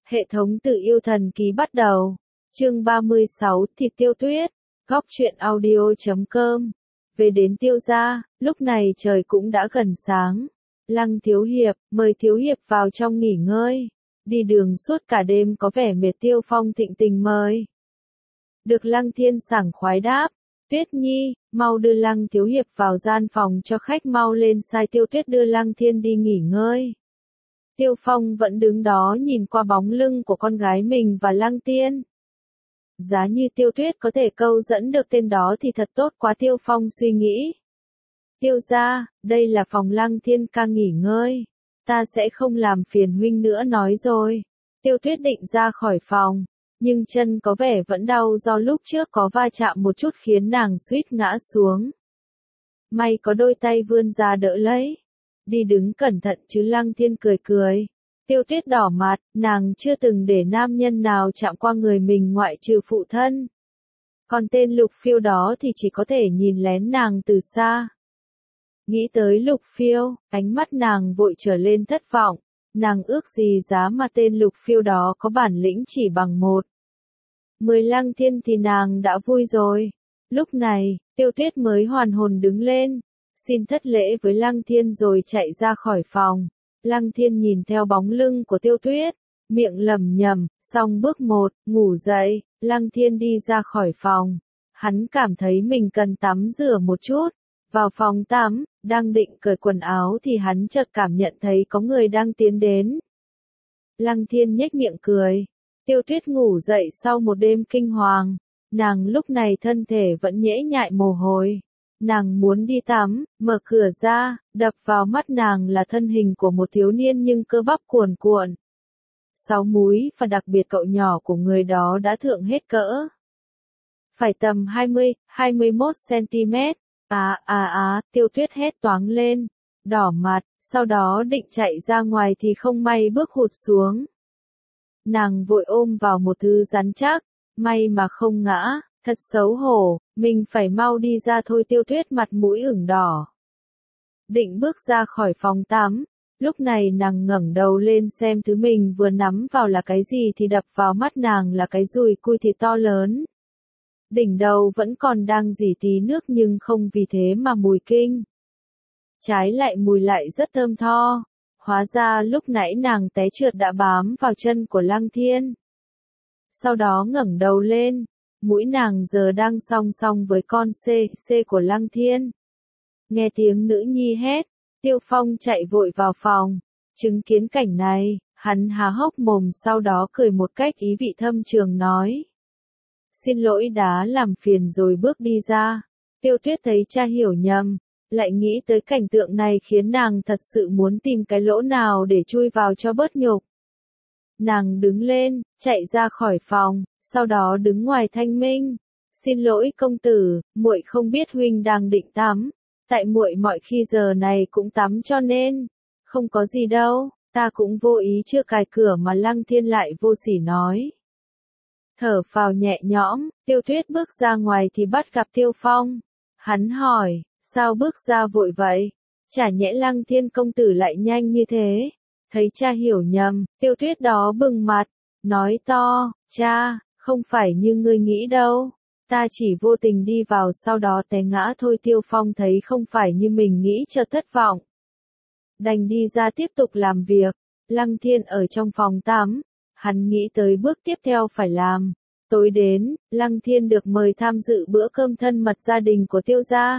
Hệ thống tự yêu thần ký bắt đầu. Chương 36 Thịt Tiêu Tuyết. Góc truyện audio.com. Về đến Tiêu gia, lúc này trời cũng đã gần sáng. Lăng Thiếu Hiệp, mời Thiếu Hiệp vào trong nghỉ ngơi. Đi đường suốt cả đêm có vẻ mệt. Tiêu Phong thịnh tình mời. Được Lăng Thiên sảng khoái đáp. Tuyết Nhi, mau đưa Lăng Thiếu Hiệp vào gian phòng cho khách, mau lên sai Tiêu Tuyết đưa Lăng Thiên đi nghỉ ngơi. Tiêu Phong vẫn đứng đó nhìn qua bóng lưng của con gái mình và Lăng Tiên. Giá như Tiêu Tuyết có thể câu dẫn được tên đó thì thật tốt quá, Tiêu Phong suy nghĩ. Tiêu gia, đây là phòng Lăng Thiên ca nghỉ ngơi. Ta sẽ không làm phiền huynh nữa nói rồi. Tiêu Tuyết định ra khỏi phòng, nhưng chân có vẻ vẫn đau do lúc trước có va chạm một chút khiến nàng suýt ngã xuống. May có đôi tay vươn ra đỡ lấy. Đi đứng cẩn thận chứ. Lăng Thiên cười cười. Tiêu Tuyết đỏ mặt, nàng chưa từng để nam nhân nào chạm qua người mình ngoại trừ phụ thân. Còn tên Lục Phiêu đó thì chỉ có thể nhìn lén nàng từ xa. Nghĩ tới Lục Phiêu, ánh mắt nàng vội trở lên thất vọng. Nàng ước gì giá mà tên Lục Phiêu đó có bản lĩnh chỉ bằng 10 Lăng Thiên thì nàng đã vui rồi. Lúc này, Tiêu Tuyết mới hoàn hồn đứng lên, xin thất lễ với Lăng Thiên rồi chạy ra khỏi phòng. Lăng Thiên nhìn theo bóng lưng của Tiêu Tuyết, miệng lẩm nhẩm, xong bước 1, ngủ dậy. Lăng Thiên đi ra khỏi phòng. Hắn cảm thấy mình cần tắm rửa một chút. Vào phòng tắm, đang định cởi quần áo thì hắn chợt cảm nhận thấy có người đang tiến đến. Lăng Thiên nhếch miệng cười. Tiêu Tuyết ngủ dậy sau một đêm kinh hoàng. Nàng lúc này thân thể vẫn nhễ nhại mồ hôi. Nàng muốn đi tắm, mở cửa ra, đập vào mắt nàng là thân hình của một thiếu niên nhưng cơ bắp cuồn cuộn. 6 múi và đặc biệt cậu nhỏ của người đó đã thượng hết cỡ. Phải tầm 20-21 cm. Tiêu Tuyết hét toáng lên, đỏ mặt, sau đó định chạy ra ngoài thì không may bước hụt xuống. Nàng vội ôm vào một thứ rắn chắc, may mà không ngã. Thật xấu hổ, mình phải mau đi ra thôi. Tiêu Tuyết mặt mũi ửng đỏ. Định bước ra khỏi phòng tắm, lúc này nàng ngẩng đầu lên xem thứ mình vừa nắm vào là cái gì thì đập vào mắt nàng là cái dùi cui thịt to lớn. Đỉnh đầu vẫn còn đang rỉ tí nước nhưng không vì thế mà mùi kinh. Trái lại mùi lại rất thơm tho. Hóa ra lúc nãy nàng té trượt đã bám vào chân của Lăng Thiên. Sau đó ngẩng đầu lên. Mũi nàng giờ đang song song với con C của Lăng Thiên. Nghe tiếng nữ nhi hét, Tiêu Phong chạy vội vào phòng. Chứng kiến cảnh này, hắn há hốc mồm sau đó cười một cách ý vị thâm trường nói. Xin lỗi đã làm phiền rồi bước đi ra. Tiêu Tuyết thấy cha hiểu nhầm, lại nghĩ tới cảnh tượng này khiến nàng thật sự muốn tìm cái lỗ nào để chui vào cho bớt nhục. Nàng đứng lên, chạy ra khỏi phòng. Sau đó đứng ngoài thanh minh. Xin lỗi công tử, muội không biết huynh đang định tắm. Tại muội mọi khi giờ này cũng tắm cho nên. Không có gì đâu, ta cũng vô ý chưa cài cửa mà. Lăng Thiên lại vô sỉ nói. Thở phào nhẹ nhõm, Tiêu Tuyết bước ra ngoài thì bắt gặp Tiêu Phong. Hắn hỏi, sao bước ra vội vậy? Chả nhẽ Lăng Thiên công tử lại nhanh như thế? Thấy cha hiểu nhầm, Tiêu Tuyết đó bừng mặt, nói to, cha. Không phải như ngươi nghĩ đâu. Ta chỉ vô tình đi vào sau đó té ngã thôi. Tiêu Phong thấy không phải như mình nghĩ chợt thất vọng. Đành đi ra tiếp tục làm việc. Lăng Thiên ở trong phòng tắm. Hắn nghĩ tới bước tiếp theo phải làm. Tối đến, Lăng Thiên được mời tham dự bữa cơm thân mật gia đình của Tiêu gia.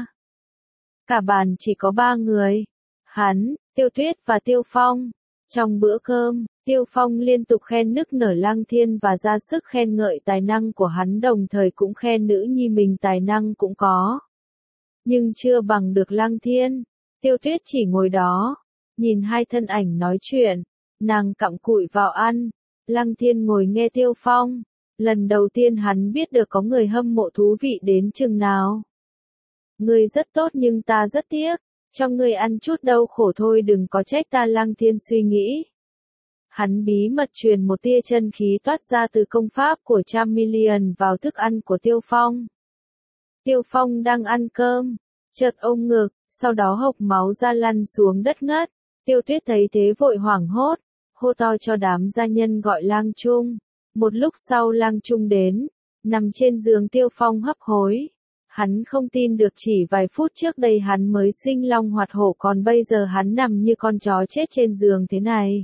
Cả bàn chỉ có 3 người. Hắn, Tiêu Tuyết và Tiêu Phong. Trong bữa cơm, Tiêu Phong liên tục khen nức nở Lăng Thiên và ra sức khen ngợi tài năng của hắn, đồng thời cũng khen nữ nhi mình tài năng cũng có. Nhưng chưa bằng được Lăng Thiên. Tiêu Tuyết chỉ ngồi đó, nhìn hai thân ảnh nói chuyện, nàng cặm cụi vào ăn. Lăng Thiên ngồi nghe Tiêu Phong. Lần đầu tiên hắn biết được có người hâm mộ thú vị đến chừng nào. Ngươi rất tốt nhưng ta rất tiếc. Cho ngươi ăn chút đau khổ thôi, đừng có trách ta. Lăng Thiên suy nghĩ. Hắn bí mật truyền một tia chân khí toát ra từ công pháp của Chameleon vào thức ăn của Tiêu Phong. Tiêu Phong đang ăn cơm, chợt ôm ngực, sau đó hộc máu ra lăn xuống đất ngất. Tiêu Tuyết thấy thế vội hoảng hốt, hô to cho đám gia nhân gọi Lang Trung. Một lúc sau Lang Trung đến, nằm trên giường Tiêu Phong hấp hối. Hắn không tin được chỉ vài phút trước đây hắn mới sinh long hoạt hổ còn bây giờ hắn nằm như con chó chết trên giường thế này.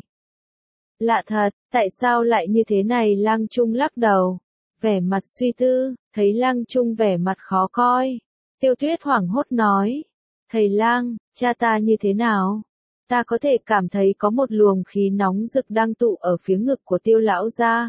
Lạ thật, tại sao lại như thế này? Lang Trung lắc đầu, vẻ mặt suy tư, thấy Lang Trung vẻ mặt khó coi. Tiêu Tuyết hoảng hốt nói, thầy Lang, cha ta như thế nào? Ta có thể cảm thấy có một luồng khí nóng rực đang tụ ở phía ngực của Tiêu lão gia.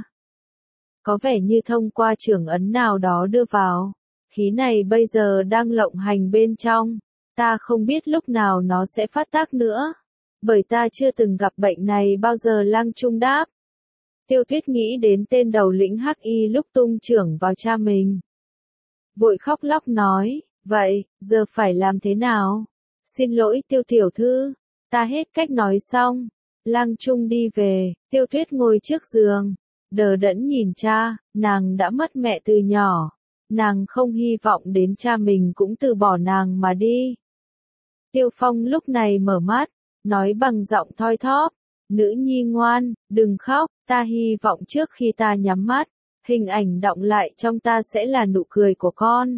Có vẻ như thông qua trưởng ấn nào đó đưa vào. Khí này bây giờ đang lộng hành bên trong. Ta không biết lúc nào nó sẽ phát tác nữa. Bởi ta chưa từng gặp bệnh này bao giờ. Lang Trung đáp. Tiêu Tuyết nghĩ đến tên đầu lĩnh Hắc Y lúc tung trưởng vào cha mình. Vội khóc lóc nói, vậy, giờ phải làm thế nào? Xin lỗi Tiêu tiểu thư, ta hết cách nói xong. Lang Trung đi về, Tiêu Tuyết ngồi trước giường, đờ đẫn nhìn cha, nàng đã mất mẹ từ nhỏ. Nàng không hy vọng đến cha mình cũng từ bỏ nàng mà đi. Tiêu Phong lúc này mở mắt, nói bằng giọng thoi thóp, nữ nhi ngoan, đừng khóc, ta hy vọng trước khi ta nhắm mắt, hình ảnh đọng lại trong ta sẽ là nụ cười của con.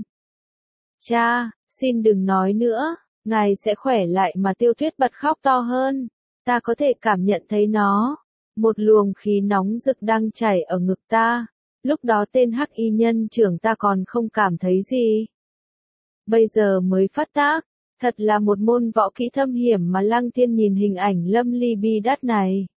Cha, xin đừng nói nữa, ngài sẽ khỏe lại mà. Tiêu Tuyết bật khóc to hơn, ta có thể cảm nhận thấy nó, một luồng khí nóng rực đang chảy ở ngực ta. Lúc đó tên Hắc Y nhân trưởng ta còn không cảm thấy gì. Bây giờ mới phát tác, thật là một môn võ kỹ thâm hiểm mà. Lăng Thiên nhìn hình ảnh lâm ly bi đát này.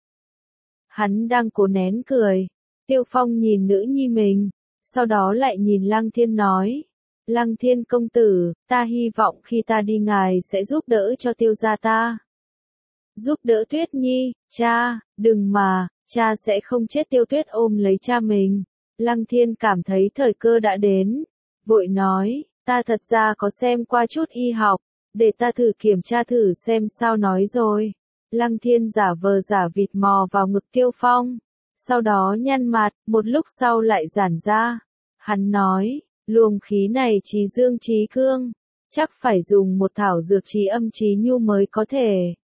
Hắn đang cố nén cười. Tiêu Phong nhìn nữ nhi mình, sau đó lại nhìn Lăng Thiên nói. Lăng Thiên công tử, ta hy vọng khi ta đi ngài sẽ giúp đỡ cho Tiêu gia ta. Giúp đỡ Tuyết Nhi, cha, đừng mà, cha sẽ không chết. Tiêu Tuyết ôm lấy cha mình. Lăng Thiên cảm thấy thời cơ đã đến, vội nói, ta thật ra có xem qua chút y học, để ta thử kiểm tra thử xem sao. Nói rồi, Lăng Thiên giả vờ giả vịt mò vào ngực Tiêu Phong, sau đó nhăn mặt, một lúc sau lại giãn ra. Hắn nói, luồng khí này trí dương trí cương, chắc phải dùng một thảo dược trí âm trí nhu mới có thể.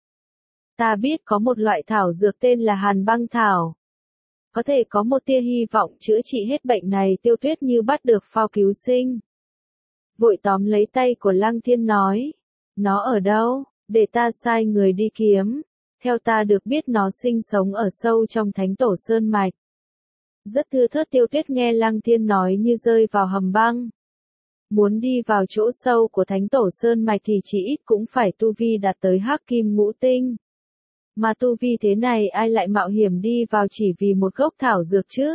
Ta biết có một loại thảo dược tên là Hàn Băng Thảo. Có thể có một tia hy vọng chữa trị hết bệnh này. Tiêu Tuyết như bắt được phao cứu sinh. Vội tóm lấy tay của Lăng Thiên nói. Nó ở đâu? Để ta sai người đi kiếm. Theo ta được biết nó sinh sống ở sâu trong Thánh Tổ Sơn Mạch. Rất thưa thớt. Tiêu Tuyết nghe Lăng Thiên nói như rơi vào hầm băng. Muốn đi vào chỗ sâu của Thánh Tổ Sơn Mạch thì chỉ ít cũng phải tu vi đạt tới Hắc Kim Ngũ Tinh. Mà tu vi thế này ai lại mạo hiểm đi vào chỉ vì một gốc thảo dược chứ?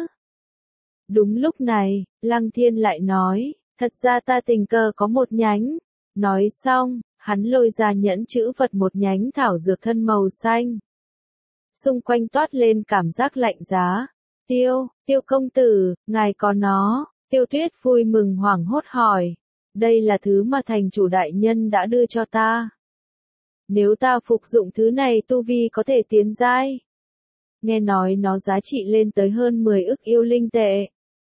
Đúng lúc này, Lăng Thiên lại nói, thật ra ta tình cờ có một nhánh. Nói xong, hắn lôi ra nhẫn chữ vật một nhánh thảo dược thân màu xanh. Xung quanh toát lên cảm giác lạnh giá. Tiêu công tử, ngài có nó. Tiêu Tuyết vui mừng hoảng hốt hỏi. Đây là thứ mà thành chủ đại nhân đã đưa cho ta. Nếu ta phục dụng thứ này tu vi có thể tiến giai. Nghe nói nó giá trị lên tới hơn 10 ức yêu linh tệ.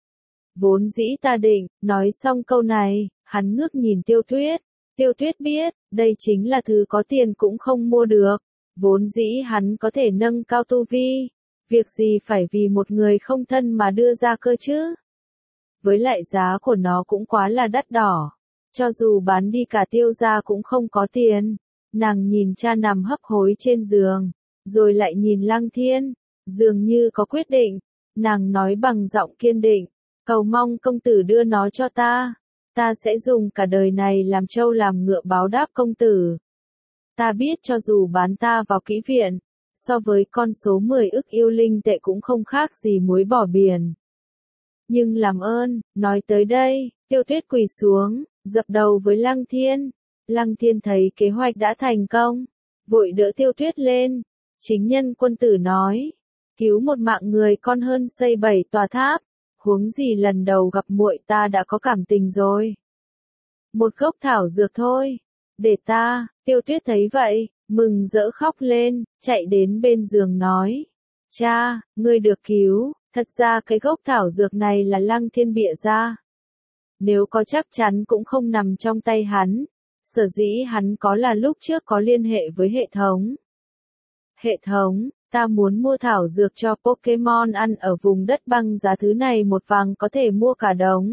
Vốn dĩ ta định, nói xong câu này, hắn ngước nhìn Tiêu Tuyết. Tiêu Tuyết biết, đây chính là thứ có tiền cũng không mua được. Vốn dĩ hắn có thể nâng cao tu vi. Việc gì phải vì một người không thân mà đưa ra cơ chứ? Với lại giá của nó cũng quá là đắt đỏ. Cho dù bán đi cả Tiêu gia cũng không có tiền. Nàng nhìn cha nằm hấp hối trên giường, rồi lại nhìn Lăng Thiên, dường như có quyết định. Nàng nói bằng giọng kiên định, cầu mong công tử đưa nó cho ta. Ta sẽ dùng cả đời này làm trâu làm ngựa báo đáp công tử. Ta biết cho dù bán ta vào kỹ viện, so với con số 10 ức yêu linh tệ cũng không khác gì muối bỏ biển. Nhưng làm ơn, nói tới đây, Tiêu Tuyết quỳ xuống, dập đầu với Lăng Thiên. Lăng Thiên thấy kế hoạch đã thành công, vội đỡ Tiêu Tuyết lên. Chính nhân quân tử nói, cứu một mạng người còn hơn xây 7 tòa tháp. Huống gì lần đầu gặp muội ta đã có cảm tình rồi. Một gốc thảo dược thôi, để ta. Tiêu Tuyết thấy vậy, mừng rỡ khóc lên, chạy đến bên giường nói, cha, ngươi được cứu. Thật ra cái gốc thảo dược này là Lăng Thiên bịa ra. Nếu có chắc chắn cũng không nằm trong tay hắn. Sở dĩ hắn có là lúc trước có liên hệ với hệ thống. Hệ thống, Ta muốn mua thảo dược cho Pokemon ăn ở vùng đất băng, giá thứ này 1 vàng có thể mua cả đống.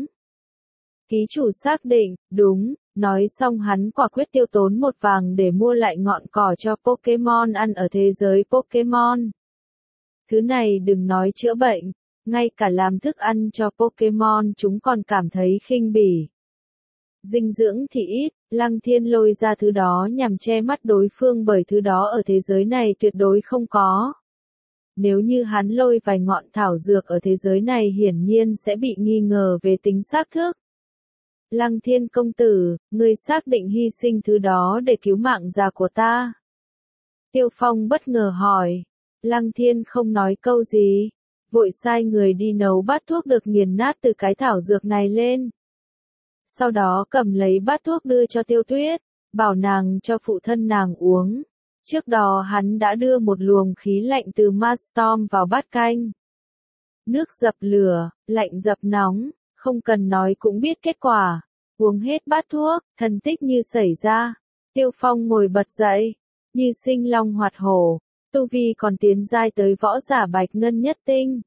Ký chủ xác định, đúng, nói xong hắn quả quyết tiêu tốn 1 vàng để mua lại ngọn cỏ cho Pokemon ăn ở thế giới Pokemon. Thứ này đừng nói chữa bệnh, ngay cả làm thức ăn cho Pokemon chúng còn cảm thấy khinh bỉ. Dinh dưỡng thì ít, Lăng Thiên lôi ra thứ đó nhằm che mắt đối phương bởi thứ đó ở thế giới này tuyệt đối không có. Nếu như hắn lôi vài ngọn thảo dược ở thế giới này hiển nhiên sẽ bị nghi ngờ về tính xác thực. Lăng Thiên công tử, ngươi xác định hy sinh thứ đó để cứu mạng già của ta? Tiêu Phong bất ngờ hỏi. Lăng Thiên không nói câu gì, vội sai người đi nấu bát thuốc được nghiền nát từ cái thảo dược này lên. Sau đó cầm lấy bát thuốc đưa cho Tiêu Tuyết, bảo nàng cho phụ thân nàng uống. Trước đó hắn đã đưa một luồng khí lạnh từ Maelstrom vào bát canh. Nước dập lửa, lạnh dập nóng, không cần nói cũng biết kết quả. Uống hết bát thuốc, thần tích như xảy ra. Tiêu Phong ngồi bật dậy, như sinh long hoạt hổ, tu vi còn tiến giai tới võ giả bạch ngân nhất tinh.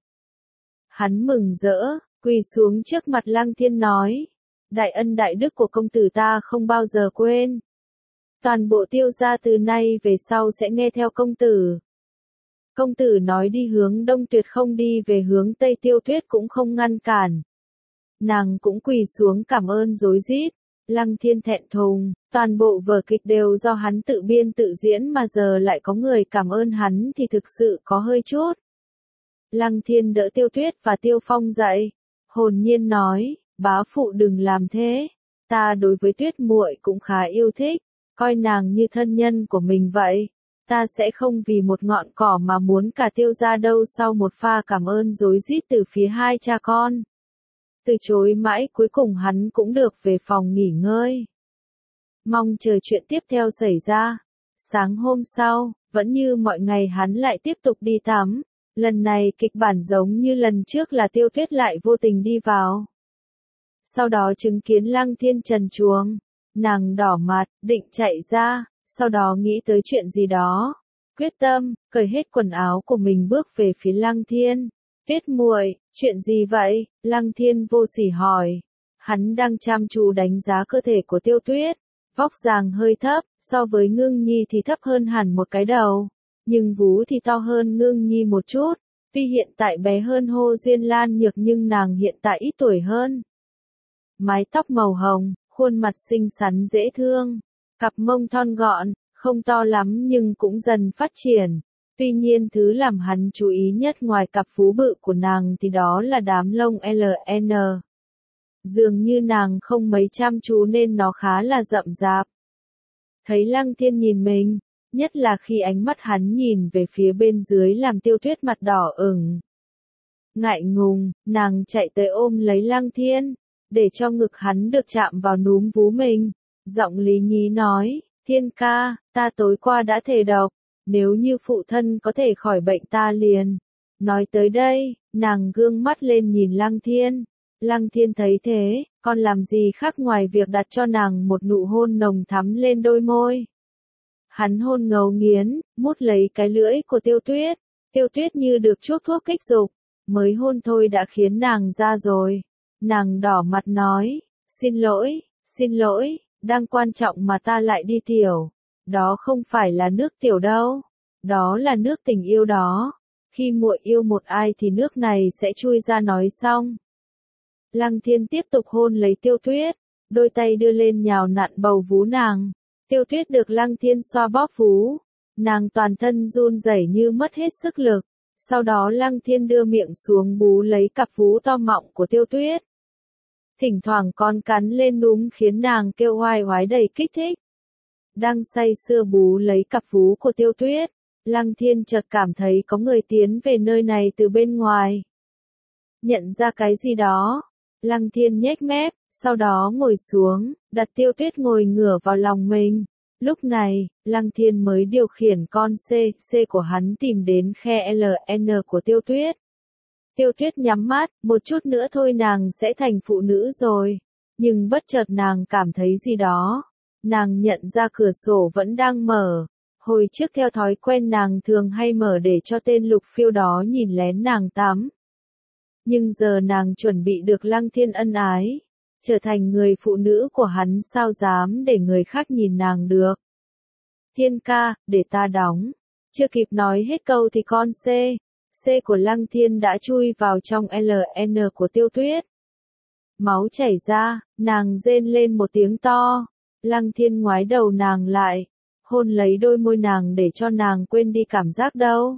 Hắn mừng rỡ, quỳ xuống trước mặt Lăng Thiên nói, đại ân đại đức của công tử ta không bao giờ quên. Toàn bộ Tiêu gia từ nay về sau sẽ nghe theo công tử. Công tử nói đi hướng đông tuyệt không đi về hướng tây, Tiêu Tuyết cũng không ngăn cản. Nàng cũng quỳ xuống cảm ơn rối rít. Lăng Thiên thẹn thùng, toàn bộ vở kịch đều do hắn tự biên tự diễn mà giờ lại có người cảm ơn hắn thì thực sự có hơi chút. Lăng Thiên đỡ Tiêu Tuyết và Tiêu Phong dậy, hồn nhiên nói, bá phụ đừng làm thế, ta đối với Tuyết muội cũng khá yêu thích, coi nàng như thân nhân của mình vậy, ta sẽ không vì một ngọn cỏ mà muốn cả Tiêu gia đâu. Sau một pha cảm ơn rối rít từ phía hai cha con, từ chối mãi cuối cùng hắn cũng được về phòng nghỉ ngơi. Mong chờ chuyện tiếp theo xảy ra. Sáng hôm sau, vẫn như mọi ngày hắn lại tiếp tục đi tắm. Lần này kịch bản giống như lần trước là Tiêu Tuyết lại vô tình đi vào. Sau đó chứng kiến Lăng Thiên trần truồng. Nàng đỏ mặt, định chạy ra, sau đó nghĩ tới chuyện gì đó. Quyết tâm, cởi hết quần áo của mình bước về phía Lăng Thiên. Tuyết muội, chuyện gì vậy? Lăng Thiên vô sỉ hỏi. Hắn đang chăm chú đánh giá cơ thể của Tiêu Tuyết. Vóc dáng hơi thấp, so với Ngưng Nhi thì thấp hơn hẳn một cái đầu. Nhưng vú thì to hơn Ngưng Nhi một chút. Tuy hiện tại bé hơn Hồ Duyên Lan Nhược nhưng nàng hiện tại ít tuổi hơn. Mái tóc màu hồng, khuôn mặt xinh xắn dễ thương. Cặp mông thon gọn, không to lắm nhưng cũng dần phát triển. Tuy nhiên thứ làm hắn chú ý nhất ngoài cặp vú bự của nàng thì đó là đám lông LN. Dường như nàng không mấy chăm chú nên nó khá là rậm rạp. Thấy Lăng Thiên nhìn mình, nhất là khi ánh mắt hắn nhìn về phía bên dưới làm Tiêu Tuyết mặt đỏ ửng. Ngại ngùng, nàng chạy tới ôm lấy Lăng Thiên, để cho ngực hắn được chạm vào núm vú mình. Giọng lý nhí nói, Thiên ca, ta tối qua đã thề độc, nếu như phụ thân có thể khỏi bệnh ta liền. Nói tới đây, nàng gương mắt lên nhìn Lăng Thiên. Lăng Thiên thấy thế, còn làm gì khác ngoài việc đặt cho nàng một nụ hôn nồng thắm lên đôi môi. Hắn hôn ngấu nghiến, mút lấy cái lưỡi của Tiêu Tuyết. Tiêu Tuyết như được chuốc thuốc kích dục, mới hôn thôi đã khiến nàng ra rồi. Nàng đỏ mặt nói, xin lỗi, đang quan trọng mà ta lại đi tiểu. Đó không phải là nước tiểu đâu, đó là nước tình yêu đó. Khi muội yêu một ai thì nước này sẽ chui ra. Nói xong, Lăng Thiên tiếp tục hôn lấy Tiêu Tuyết, đôi tay đưa lên nhào nặn bầu vú nàng. Tiêu Tuyết được Lăng Thiên xoa bóp vú, nàng toàn thân run rẩy như mất hết sức lực. Sau đó Lăng Thiên đưa miệng xuống bú lấy cặp vú to mọng của Tiêu Tuyết. Thỉnh thoảng con cắn lên núm khiến nàng kêu oai oái đầy kích thích. Đang say sưa bú lấy cặp vú của Tiêu Tuyết, Lăng Thiên chợt cảm thấy có người tiến về nơi này từ bên ngoài. Nhận ra cái gì đó, Lăng Thiên nhếch mép, sau đó ngồi xuống, đặt Tiêu Tuyết ngồi ngửa vào lòng mình. Lúc này, Lăng Thiên mới điều khiển con C của hắn tìm đến khe LN của Tiêu Tuyết. Tiêu Tuyết nhắm mắt, một chút nữa thôi nàng sẽ thành phụ nữ rồi. Nhưng bất chợt nàng cảm thấy gì đó. Nàng nhận ra cửa sổ vẫn đang mở. Hồi trước theo thói quen nàng thường hay mở để cho tên Lục Phiêu đó nhìn lén nàng tắm. Nhưng giờ nàng chuẩn bị được Lăng Thiên ân ái, trở thành người phụ nữ của hắn, sao dám để người khác nhìn nàng được. Thiên ca, để ta đóng. Chưa kịp nói hết câu thì con C của Lăng Thiên đã chui vào trong LN của Tiêu Tuyết. Máu chảy ra, nàng rên lên một tiếng to. Lăng Thiên ngoái đầu nàng lại, hôn lấy đôi môi nàng để cho nàng quên đi cảm giác đau.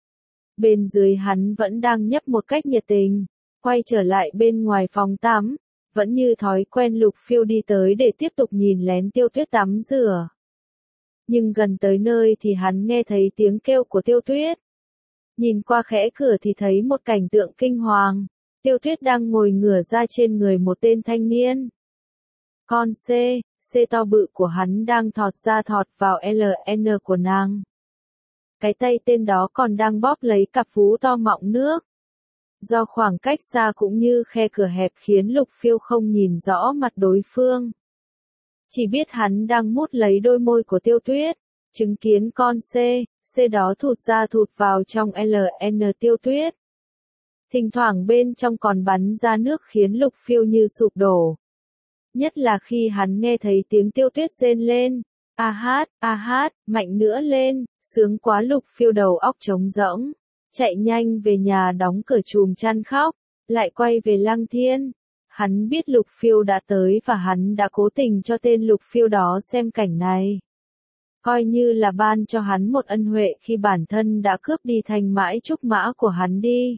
Bên dưới hắn vẫn đang nhấp một cách nhiệt tình, quay trở lại bên ngoài phòng tắm, vẫn như thói quen Lục Phiêu đi tới để tiếp tục nhìn lén Tiêu Tuyết tắm rửa. Nhưng gần tới nơi thì hắn nghe thấy tiếng kêu của Tiêu Tuyết. Nhìn qua khẽ cửa thì thấy một cảnh tượng kinh hoàng, Tiêu Tuyết đang ngồi ngửa ra trên người một tên thanh niên. Con C to bự của hắn đang thọt ra thọt vào LN của nàng. Cái tay tên đó còn đang bóp lấy cặp vú to mọng nước. Do khoảng cách xa cũng như khe cửa hẹp khiến Lục Phiêu không nhìn rõ mặt đối phương. Chỉ biết hắn đang mút lấy đôi môi của Tiêu Tuyết, chứng kiến con C đó thụt ra thụt vào trong LN Tiêu Tuyết. Thỉnh thoảng bên trong còn bắn ra nước khiến Lục Phiêu như sụp đổ. Nhất là khi hắn nghe thấy tiếng Tiêu Tuyết rên lên, a hát, mạnh nữa lên, sướng quá. Lục Phiêu đầu óc trống rỗng, chạy nhanh về nhà đóng cửa chùm chăn khóc, lại quay về Lăng Thiên. Hắn biết Lục Phiêu đã tới và hắn đã cố tình cho tên Lục Phiêu đó xem cảnh này. Coi như là ban cho hắn một ân huệ khi bản thân đã cướp đi thanh mãi trúc mã của hắn đi.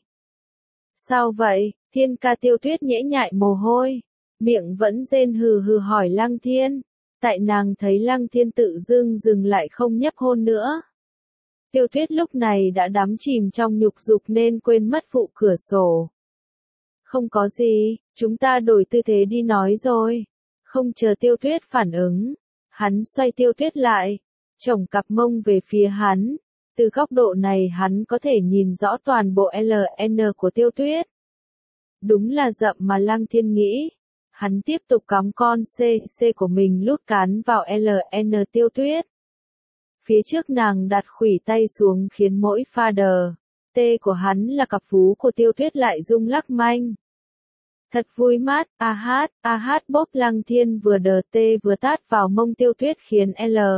Sao vậy? Thiên ca. Tiêu Tuyết nhễ nhại mồ hôi, miệng vẫn rên hừ hừ hỏi Lăng Thiên. Tại nàng thấy Lăng Thiên tự dưng dừng lại không nhấp hôn nữa. Tiêu Tuyết lúc này đã đắm chìm trong nhục dục nên quên mất vụ cửa sổ. Không có gì, chúng ta đổi tư thế đi nói rồi. Không chờ Tiêu Tuyết phản ứng, hắn xoay Tiêu Tuyết lại, chổng cặp mông về phía hắn. Từ góc độ này hắn có thể nhìn rõ toàn bộ LN của Tiêu Tuyết. Đúng là rậm mà Lăng Thiên nghĩ. Hắn tiếp tục cắm con C của mình lút cán vào LN Tiêu Tuyết. Phía trước nàng đặt khuỷu tay xuống khiến mỗi pha đờ T của hắn là cặp vú của Tiêu Tuyết lại rung lắc manh. Thật vui mát, a hát bốp. Lăng Thiên vừa đờ T vừa tát vào mông Tiêu Tuyết khiến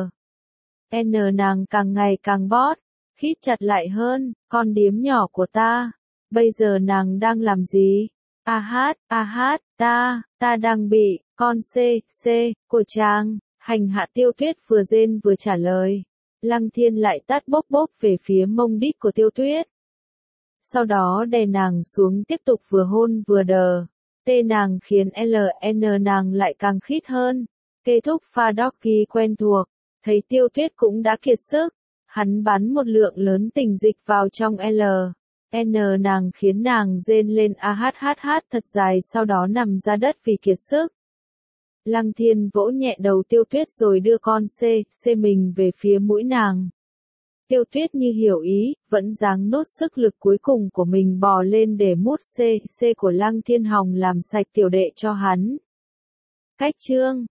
N nàng càng ngày càng bót, khít chặt lại hơn. Con điếm nhỏ của ta, bây giờ nàng đang làm gì? A hát, ta đang bị con C của chàng hành hạ. Tiêu Tuyết vừa rên vừa trả lời. Lăng Thiên lại tát bốp bốp về phía mông đít của Tiêu Tuyết. Sau đó đè nàng xuống tiếp tục vừa hôn vừa đờ T nàng khiến LN nàng lại càng khít hơn. Kết thúc pha doggy quen thuộc, thấy Tiêu Tuyết cũng đã kiệt sức, hắn bắn một lượng lớn tình dịch vào trong LN nàng khiến nàng rên lên a hát thật dài, sau đó nằm ra đất vì kiệt sức. Lăng Thiên vỗ nhẹ đầu Tiêu Tuyết rồi đưa con C mình về phía mũi nàng. Tiêu Tuyết như hiểu ý, vẫn giáng nốt sức lực cuối cùng của mình bò lên để mút C của Lăng Thiên hòng làm sạch tiểu đệ cho hắn. Cách chương